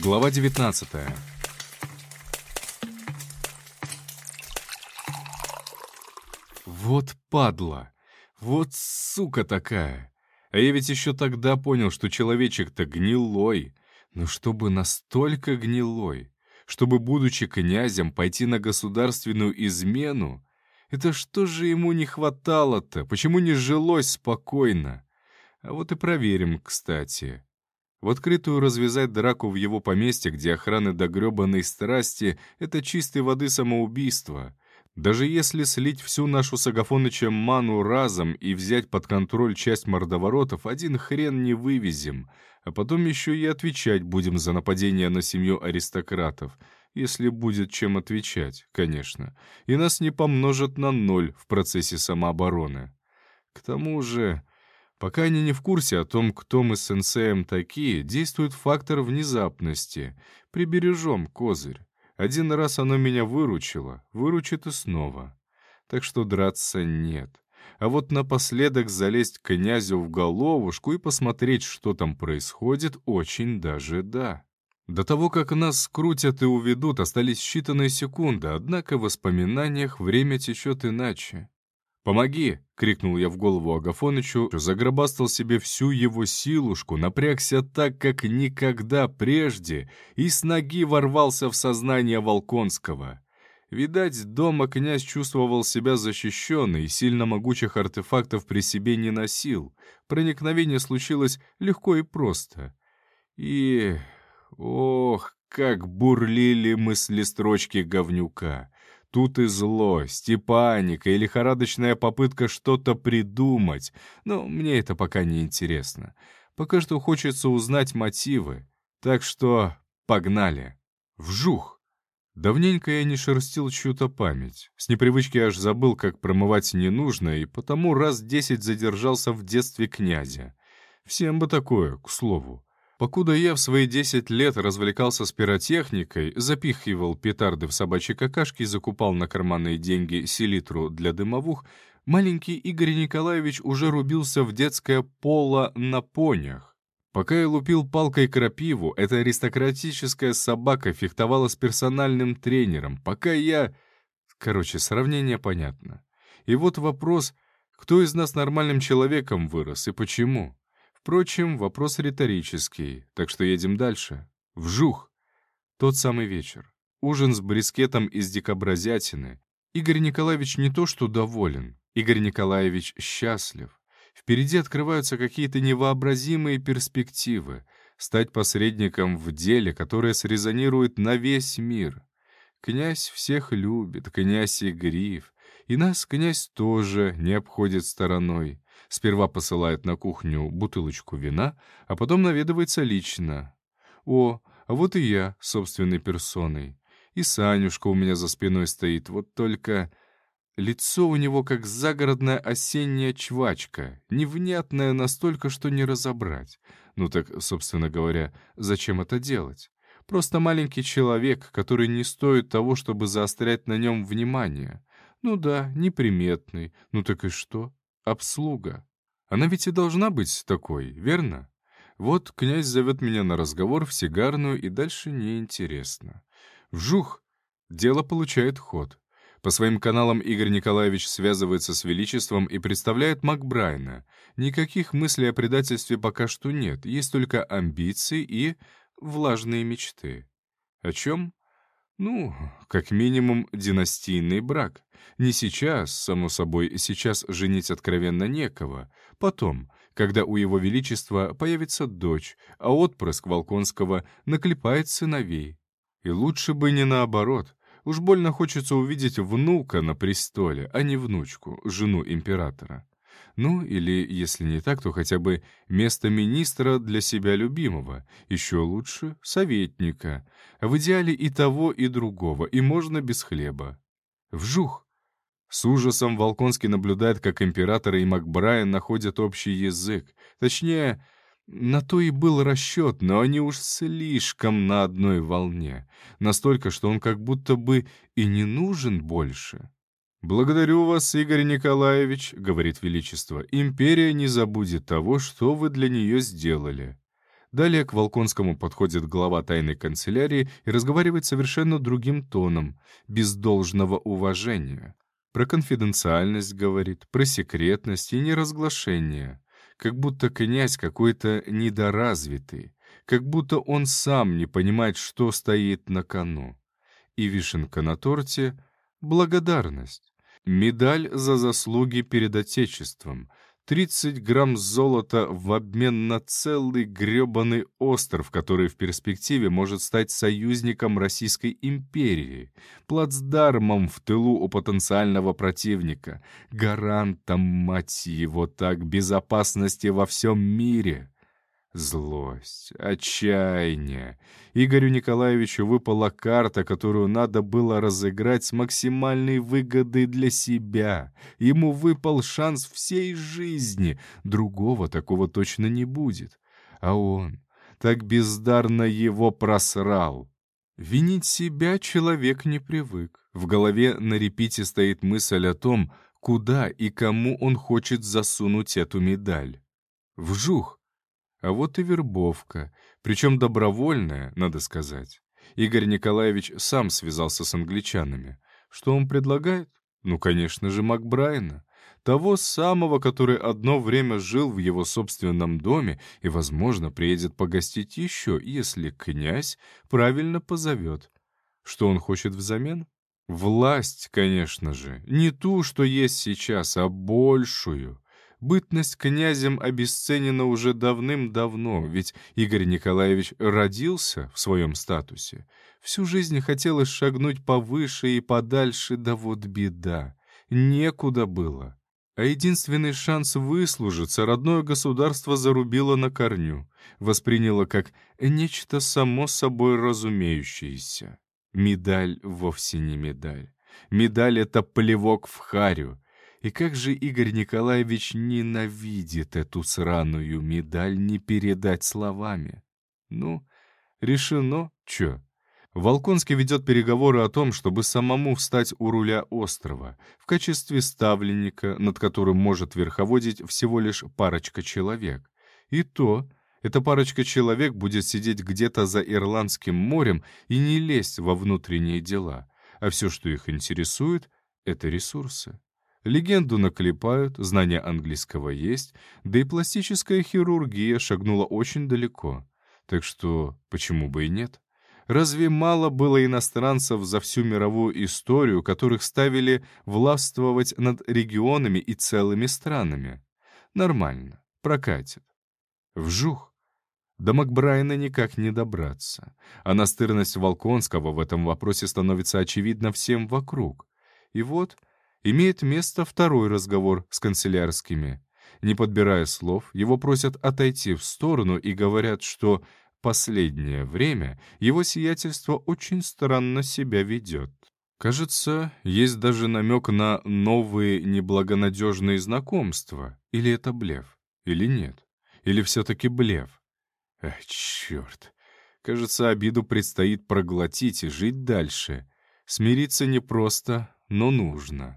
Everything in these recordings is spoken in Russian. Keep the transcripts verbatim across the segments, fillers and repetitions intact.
Глава девятнадцатая. Вот падла! Вот сука такая! А я ведь еще тогда понял, что человечек-то гнилой. Но чтобы настолько гнилой, чтобы, будучи князем, пойти на государственную измену, это что же ему не хватало-то? Почему не жилось спокойно? А вот и проверим, кстати. В открытую развязать драку в его поместье, где охраны до гребаной страсти — это чистой воды самоубийство. Даже если слить всю нашу с Агафонычем ману разом и взять под контроль часть мордоворотов, один хрен не вывезем, а потом еще и отвечать будем за нападение на семью аристократов, если будет чем отвечать, конечно, и нас не помножат на ноль в процессе самообороны. К тому же... Пока они не в курсе о том, кто мы с сенсеем такие, действует фактор внезапности. Прибережем козырь. Один раз оно меня выручило, выручит и снова. Так что драться нет. А вот напоследок залезть к князю в головушку и посмотреть, что там происходит, очень даже да. До того, как нас скрутят и уведут, остались считанные секунды, однако в воспоминаниях время течет иначе. «Помоги!» — крикнул я в голову Агафонычу, загробастал себе всю его силушку, напрягся так, как никогда прежде, и с ноги ворвался в сознание Волконского. Видать, дома князь чувствовал себя защищенный и сильно могучих артефактов при себе не носил. Проникновение случилось легко и просто. И... ох, как бурлили мысли-строчки говнюка! Тут и злость, и паника, и лихорадочная попытка что-то придумать. Но мне это пока не интересно. Пока что хочется узнать мотивы. Так что погнали. Вжух! Давненько я не шерстил чью-то память. С непривычки аж забыл, как промывать не нужно, и потому раз десять задержался в детстве князя. Всем бы такое, к слову. Покуда я в свои десять лет развлекался с пиротехникой, запихивал петарды в собачьи какашки и закупал на карманные деньги селитру для дымовух, маленький Игорь Николаевич уже рубился в детское поло на понях. Пока я лупил палкой крапиву, эта аристократическая собака фехтовала с персональным тренером, пока я... Короче, сравнение понятно. И вот вопрос, кто из нас нормальным человеком вырос и почему? Впрочем, вопрос риторический, так что едем дальше. Вжух! Тот самый вечер. Ужин с брискетом из дикобразятины. Игорь Николаевич не то что доволен, Игорь Николаевич счастлив. Впереди открываются какие-то невообразимые перспективы. Стать посредником в деле, которое срезонирует на весь мир. Князь всех любит, князь игрив. И нас князь тоже не обходит стороной. Сперва посылает на кухню бутылочку вина, а потом наведывается лично. О, а вот и я собственной персоной. И Санюшка у меня за спиной стоит, вот только... Лицо у него как загородная осенняя чвачка, невнятное настолько, что не разобрать. Ну так, собственно говоря, зачем это делать? Просто маленький человек, который не стоит того, чтобы заострять на нем внимание. Ну да, неприметный, ну так и что? Обслуга. Она ведь и должна быть такой, верно? Вот князь зовет меня на разговор в сигарную, и дальше неинтересно. Вжух! Дело получает ход. По своим каналам Игорь Николаевич связывается с Величеством и представляет Макбрайна. Никаких мыслей о предательстве пока что нет, есть только амбиции и влажные мечты. О чем? Ну, как минимум, династийный брак. Не сейчас, само собой, сейчас женить откровенно некого. Потом, когда у его величества появится дочь, а отпрыск Волконского наклепает сыновей. И лучше бы не наоборот. Уж больно хочется увидеть внука на престоле, а не внучку, жену императора. Ну, или, если не так, то хотя бы место министра для себя любимого, еще лучше — советника, а в идеале и того, и другого, и можно без хлеба. Вжух! С ужасом Волконский наблюдает, как император и Макбрайан находят общий язык. Точнее, на то и был расчет, но они уж слишком на одной волне. Настолько, что он как будто бы и не нужен больше. «Благодарю вас, Игорь Николаевич», — говорит Величество. «Империя не забудет того, что вы для нее сделали». Далее к Волконскому подходит глава тайной канцелярии и разговаривает совершенно другим тоном, без должного уважения. Про конфиденциальность говорит, про секретность и неразглашение. Как будто князь какой-то недоразвитый, как будто он сам не понимает, что стоит на кону. И вишенка на торте — благодарность. Медаль за заслуги перед Отечеством. тридцать грамм золота в обмен на целый гребаный остров, который в перспективе может стать союзником Российской империи, плацдармом в тылу у потенциального противника, гарантом, мать его так, безопасности во всем мире. Злость, отчаяние. Игорю Николаевичу выпала карта, которую надо было разыграть с максимальной выгодой для себя. Ему выпал шанс всей жизни. Другого такого точно не будет. А он так бездарно его просрал. Винить себя человек не привык. В голове на репите стоит мысль о том, куда и кому он хочет засунуть эту медаль. Вжух! А вот и вербовка, причем добровольная, надо сказать. Игорь Николаевич сам связался с англичанами. Что он предлагает? Ну, конечно же, Макбрайана. Того самого, который одно время жил в его собственном доме и, возможно, приедет погостить еще, если князь правильно позовет. Что он хочет взамен? Власть, конечно же. Не ту, что есть сейчас, а большую. Бытность князем обесценена уже давным-давно, ведь Игорь Николаевич родился в своем статусе. Всю жизнь хотелось шагнуть повыше и подальше, да вот беда. Некуда было. А единственный шанс выслужиться родное государство зарубило на корню, восприняло как нечто само собой разумеющееся. Медаль вовсе не медаль. Медаль — это плевок в харю. И как же Игорь Николаевич ненавидит эту сраную медаль, не передать словами. Ну, решено, чё? Волконский ведет переговоры о том, чтобы самому встать у руля острова, в качестве ставленника, над которым может верховодить всего лишь парочка человек. И то, эта парочка человек будет сидеть где-то за Ирландским морем и не лезть во внутренние дела, а все, что их интересует, — это ресурсы. Легенду наклепают, знания английского есть, да и пластическая хирургия шагнула очень далеко. Так что почему бы и нет? Разве мало было иностранцев за всю мировую историю, которых ставили властвовать над регионами и целыми странами? Нормально, прокатит. Вжух! До Макбрайана никак не добраться, а настырность Волконского в этом вопросе становится очевидна всем вокруг. И вот имеет место второй разговор с канцелярскими. Не подбирая слов, его просят отойти в сторону и говорят, что последнее время его сиятельство очень странно себя ведет. Кажется, есть даже намек на новые неблагонадежные знакомства. Или это блеф? Или нет? Или все-таки блеф? Ах, черт! Кажется, обиду предстоит проглотить и жить дальше. Смириться непросто, но нужно.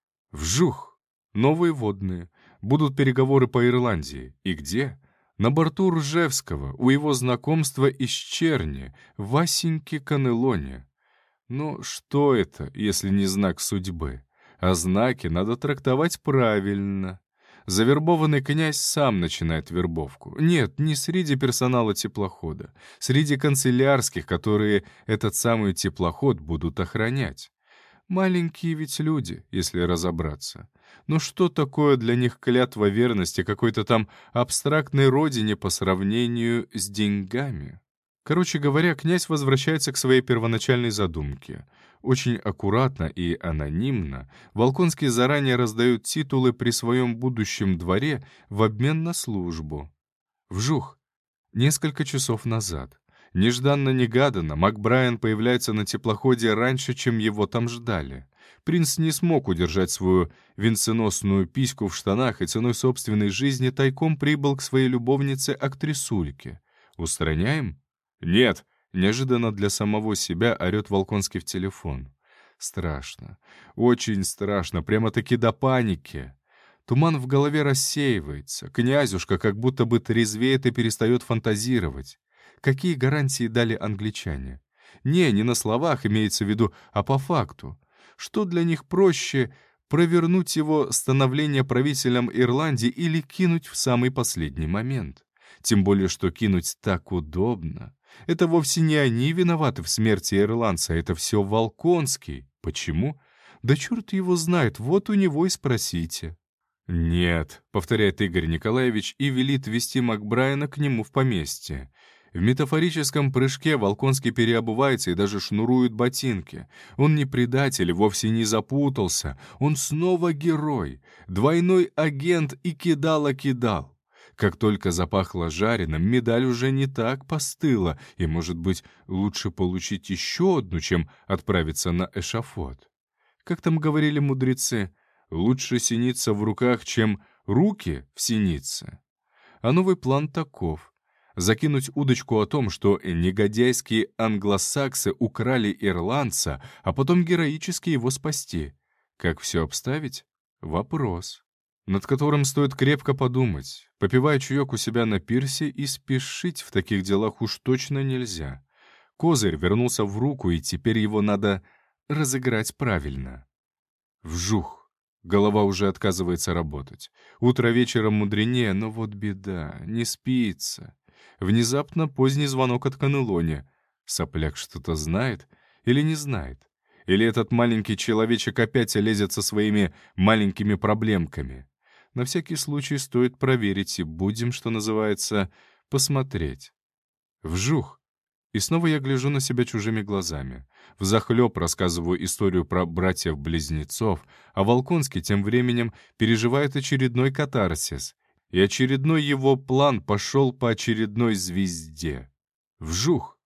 Вжух! Новые водные. Будут переговоры по Ирландии. И где? На борту Ржевского, у его знакомства из Черни, Васеньки Канелоне. Но что это, если не знак судьбы? А знаки надо трактовать правильно. Завербованный князь сам начинает вербовку. Нет, не среди персонала теплохода. Среди канцелярских, которые этот самый теплоход будут охранять. Маленькие ведь люди, если разобраться. Но что такое для них клятва верности какой-то там абстрактной родине по сравнению с деньгами? Короче говоря, князь возвращается к своей первоначальной задумке. Очень аккуратно и анонимно Волконский заранее раздает титулы при своем будущем дворе в обмен на службу. Вжух! Несколько часов назад. Нежданно-негаданно Макбрайан появляется на теплоходе раньше, чем его там ждали. Принц не смог удержать свою венценосную письку в штанах и ценой собственной жизни тайком прибыл к своей любовнице-актрисульке. Устраняем? Нет, неожиданно для самого себя орет Волконский в телефон. Страшно, очень страшно, прямо-таки до паники. Туман в голове рассеивается, князюшка как будто бы трезвеет и перестает фантазировать. Какие гарантии дали англичане? Не, не на словах имеется в виду, а по факту. Что для них проще — провернуть его становление правителем Ирландии или кинуть в самый последний момент? Тем более, что кинуть так удобно. Это вовсе не они виноваты в смерти ирландца, это все Волконский. Почему? Да черт его знает, вот у него и спросите. «Нет», — повторяет Игорь Николаевич и велит вести Макбрайана к нему в поместье. В метафорическом прыжке Волконский переобувается и даже шнурует ботинки. Он не предатель, вовсе не запутался. Он снова герой, двойной агент и кидала-кидал. Как только запахло жареным, медаль уже не так постыла, и, может быть, лучше получить еще одну, чем отправиться на эшафот. Как там говорили мудрецы, лучше синица в руках, чем руки в синице. А новый план таков. Закинуть удочку о том, что негодяйские англосаксы украли ирландца, а потом героически его спасти. Как все обставить? Вопрос, над которым стоит крепко подумать. Попивая чаек у себя на пирсе, и спешить в таких делах уж точно нельзя. Козырь вернулся в руку, и теперь его надо разыграть правильно. Вжух! Голова уже отказывается работать. Утро вечером мудренее, но вот беда, не спится. Внезапно поздний звонок от Канелони. Сопляк что-то знает или не знает? Или этот маленький человечек опять лезет со своими маленькими проблемками? На всякий случай стоит проверить и будем, что называется, посмотреть. Вжух! И снова я гляжу на себя чужими глазами. Взахлеб рассказываю историю про братьев-близнецов, а Волконский тем временем переживает очередной катарсис. И очередной его план пошел по очередной звезде. Вжух!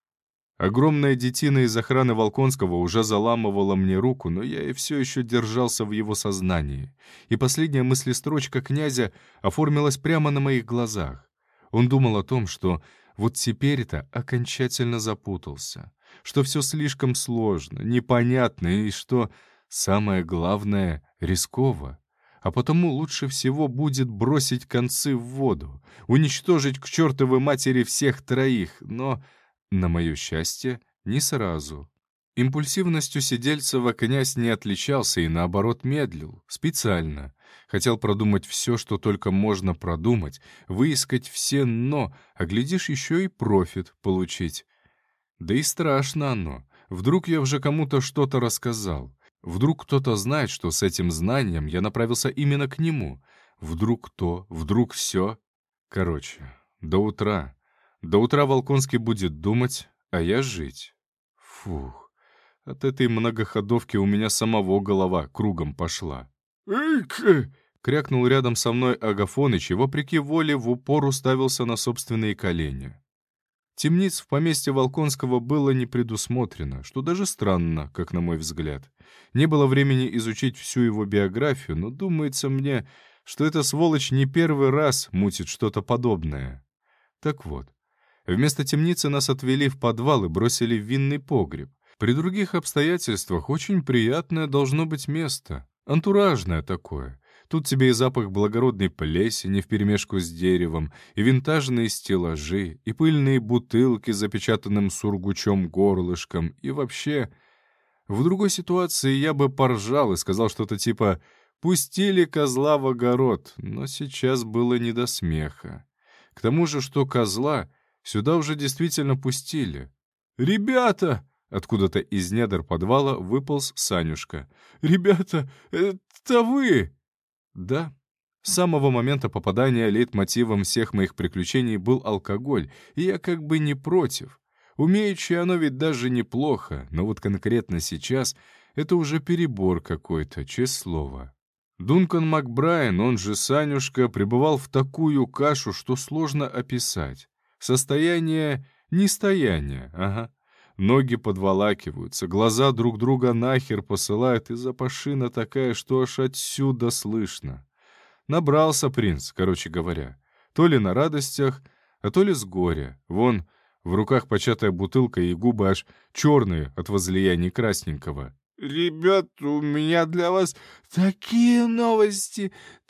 Огромная детина из охраны Волконского уже заламывала мне руку, но я и все еще держался в его сознании. И последняя мыслестрочка князя оформилась прямо на моих глазах. Он думал о том, что вот теперь-то окончательно запутался, что все слишком сложно, непонятно и что, самое главное, рисково. А потому лучше всего будет бросить концы в воду, уничтожить к чертовой матери всех троих, но, на мое счастье, не сразу. Импульсивностью Сидельцева князь не отличался и, наоборот, медлил, специально. Хотел продумать все, что только можно продумать, выискать все «но», а, глядишь, еще и профит получить. Да и страшно оно. Вдруг я уже кому-то что-то рассказал. Вдруг кто-то знает, что с этим знанием я направился именно к нему. Вдруг кто, вдруг все. Короче, до утра. До утра Волконский будет думать, а я жить. Фух, от этой многоходовки у меня самого голова кругом пошла. «Эйк!» — крякнул рядом со мной Агафоныч и, вопреки воле, в упор уставился на собственные колени. Темниц в поместье Волконского было не предусмотрено, что даже странно, как на мой взгляд. Не было времени изучить всю его биографию, но думается мне, что эта сволочь не первый раз мутит что-то подобное. Так вот, вместо темницы нас отвели в подвал и бросили в винный погреб. При других обстоятельствах очень приятное должно быть место, антуражное такое. Тут тебе и запах благородной плесени вперемешку с деревом, и винтажные стеллажи, и пыльные бутылки с запечатанным сургучом горлышком, и вообще... В другой ситуации я бы поржал и сказал что-то типа «пустили козла в огород», но сейчас было не до смеха. К тому же, что козла сюда уже действительно пустили. «Ребята!» — откуда-то из недр подвала выполз Санюшка. «Ребята, это вы!» Да, с самого момента попадания лейтмотивом всех моих приключений был алкоголь, и я как бы не против. Умеючи оно ведь даже неплохо, но вот конкретно сейчас это уже перебор какой-то, честное слово. Дункан Макбрайан, он же Санюшка, пребывал в такую кашу, что сложно описать. Состояние нестояния, ага. Ноги подволакиваются, глаза друг друга нахер посылают, и запашина такая, что аж отсюда слышно. Набрался принц, короче говоря. То ли на радостях, а то ли с горя. Вон, в руках початая бутылка и губы аж черные от возлияний красненького. ребята, у меня для вас такие новости,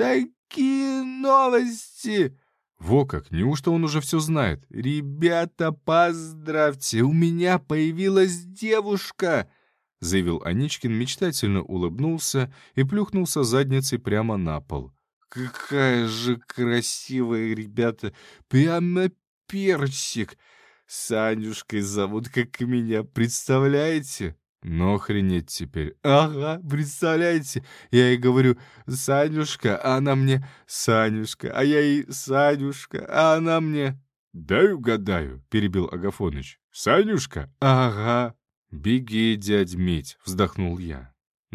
такие новости!» Во как, неужто он уже все знает? «Ребята, поздравьте, у меня появилась девушка!» — заявил Аничкин, мечтательно улыбнулся и плюхнулся задницей прямо на пол. «Какая же красивая, ребята! Прямо персик! Санюшкой зовут, как и меня, представляете?» Но охренеть теперь. «Ага, представляете? Я ей говорю: Санюшка, а она мне Санюшка, а я ей Санюшка, а она мне...» «Дай угадаю», — перебил Агафоныч. «Санюшка?» «Ага». «Беги, дядь Мить», — вздохнул я.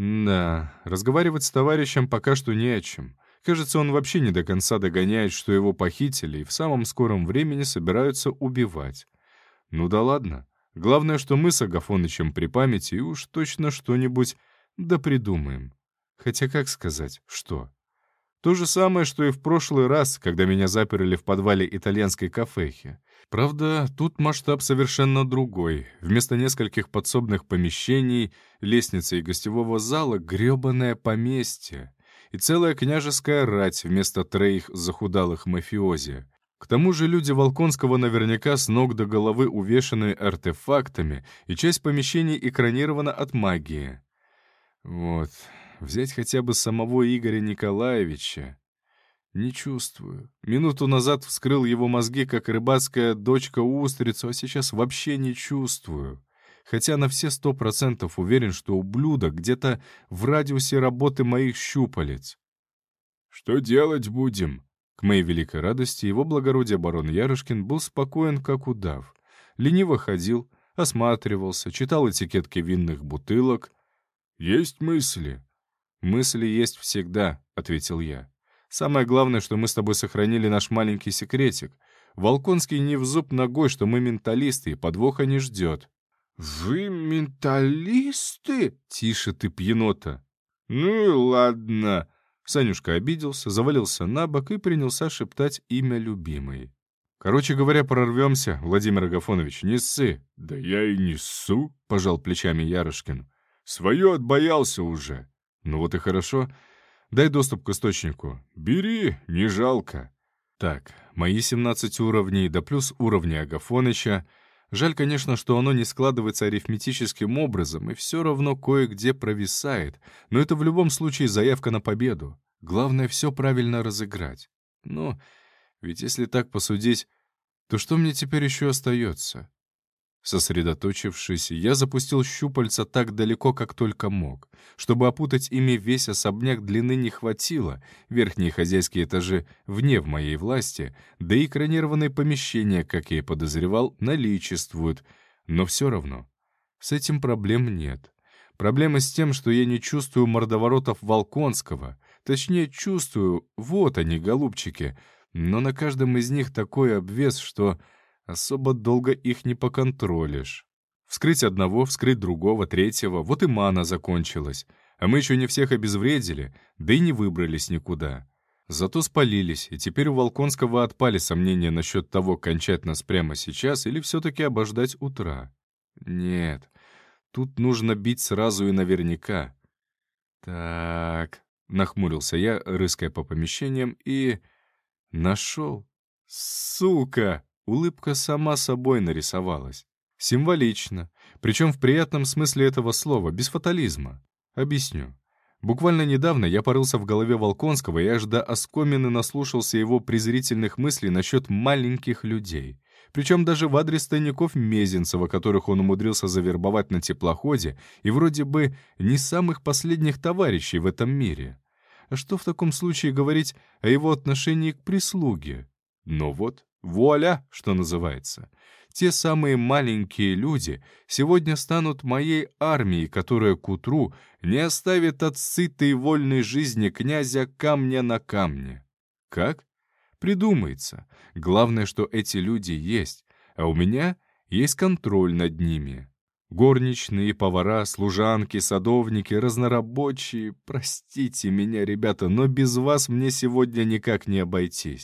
Да, разговаривать с товарищем пока что не о чем. Кажется, он вообще не до конца догоняет, что его похитили и в самом скором времени собираются убивать. Ну да ладно. Главное, что мы с Агафонычем при памяти и уж точно что-нибудь да придумаем. Хотя как сказать, что? То же самое, что и в прошлый раз, когда меня заперли в подвале итальянской кафехи. Правда, тут масштаб совершенно другой. Вместо нескольких подсобных помещений, лестницы и гостевого зала — грёбаное поместье. И целая княжеская рать вместо троих захудалых мафиози. К тому же люди Волконского наверняка с ног до головы увешаны артефактами, и часть помещений экранирована от магии. Вот, взять хотя бы самого Игоря Николаевича. Не чувствую. Минуту назад вскрыл его мозги, как рыбацкая дочка устрицу, а сейчас вообще не чувствую. Хотя на все сто процентов уверен, что ублюдок где-то в радиусе работы моих щупалец. «Что делать будем?» К моей великой радости его благородие барон Ярышкин был спокоен, как удав. Лениво ходил, осматривался, читал этикетки винных бутылок. «Есть мысли?» «Мысли есть всегда», — ответил я. «Самое главное, что мы с тобой сохранили наш маленький секретик. Волконский не в зуб ногой, что мы менталисты, и подвоха не ждет». «Вы менталисты?» «Тише ты, пьянота». «Ну и ладно». Санюшка обиделся, завалился на бок и принялся шептать имя любимой. «Короче говоря, прорвемся, Владимир Агафонович, не ссы». «Да я и не ссу», — пожал плечами Ярышкин. «Свое отбоялся уже». «Ну вот и хорошо. Дай доступ к источнику». «Бери, не жалко». Так, мои семнадцать уровней, да плюс уровни Агафоныча. Жаль, конечно, что оно не складывается арифметическим образом и все равно кое-где провисает, но это в любом случае заявка на победу. Главное, все правильно разыграть. Но ведь если так посудить, то что мне теперь еще остается? Сосредоточившись, я запустил щупальца так далеко, как только мог. Чтобы опутать ими весь особняк, длины не хватило, верхние хозяйские этажи вне в моей власти, да и экранированные помещения, как я и подозревал, наличествуют. Но все равно, с этим проблем нет. Проблема с тем, что я не чувствую мордоворотов Волконского. Точнее, чувствую, вот они, голубчики, но на каждом из них такой обвес, что... особо долго их не поконтролишь. Вскрыть одного, вскрыть другого, третьего, вот и мана закончилась. А мы еще не всех обезвредили, да и не выбрались никуда. Зато спалились, и теперь у Волконского отпали сомнения насчет того, кончать нас прямо сейчас или все-таки обождать утра. Нет, тут нужно бить сразу и наверняка. Так, нахмурился я, рыская по помещениям, и... нашел. Сука! Улыбка сама собой нарисовалась. Символично, причем в приятном смысле этого слова, без фатализма. Объясню. Буквально недавно я порылся в голове Волконского и аж до оскомины наслушался его презрительных мыслей насчет маленьких людей. Причем даже в адрес тайников Мезенцева, которых он умудрился завербовать на теплоходе, и вроде бы не самых последних товарищей в этом мире. А что в таком случае говорить о его отношении к прислуге? Но вот... вуаля, что называется. Те самые маленькие люди сегодня станут моей армией, которая к утру не оставит от сытой вольной жизни князя камня на камне. Как? Придумается. Главное, что эти люди есть, а у меня есть контроль над ними. Горничные, повара, служанки, садовники, разнорабочие. Простите меня, ребята, но без вас мне сегодня никак не обойтись.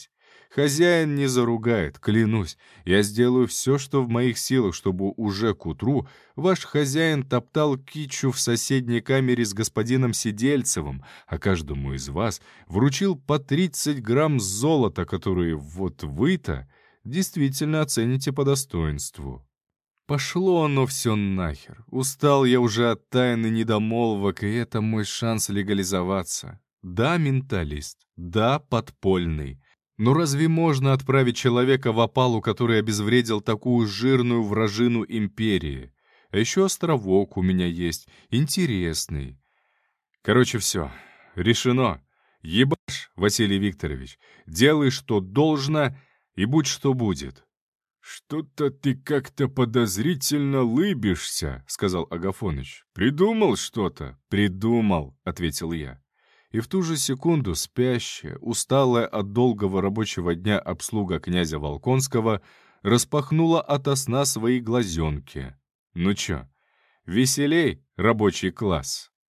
Хозяин не заругает, клянусь. Я сделаю все, что в моих силах, чтобы уже к утру ваш хозяин топтал кичу в соседней камере с господином Сидельцевым, а каждому из вас вручил по тридцать грамм золота, которые вот вы-то действительно оцените по достоинству. Пошло оно все нахер. Устал я уже от тайны недомолвок, и это мой шанс легализоваться. Да, менталист, да, подпольный. Но разве можно отправить человека в опалу, который обезвредил такую жирную вражину империи? А еще островок у меня есть, интересный. Короче, все, решено. Ебашь, Василий Викторович, делай, что должно, и будь что будет. «Что-то ты как-то подозрительно лыбишься», — сказал Агафоныч. «Придумал что-то?» «Придумал», — ответил я. И в ту же секунду спящая, усталая от долгого рабочего дня обслуга князя Волконского распахнула ото сна свои глазенки. «Ну чё, веселей, рабочий класс?»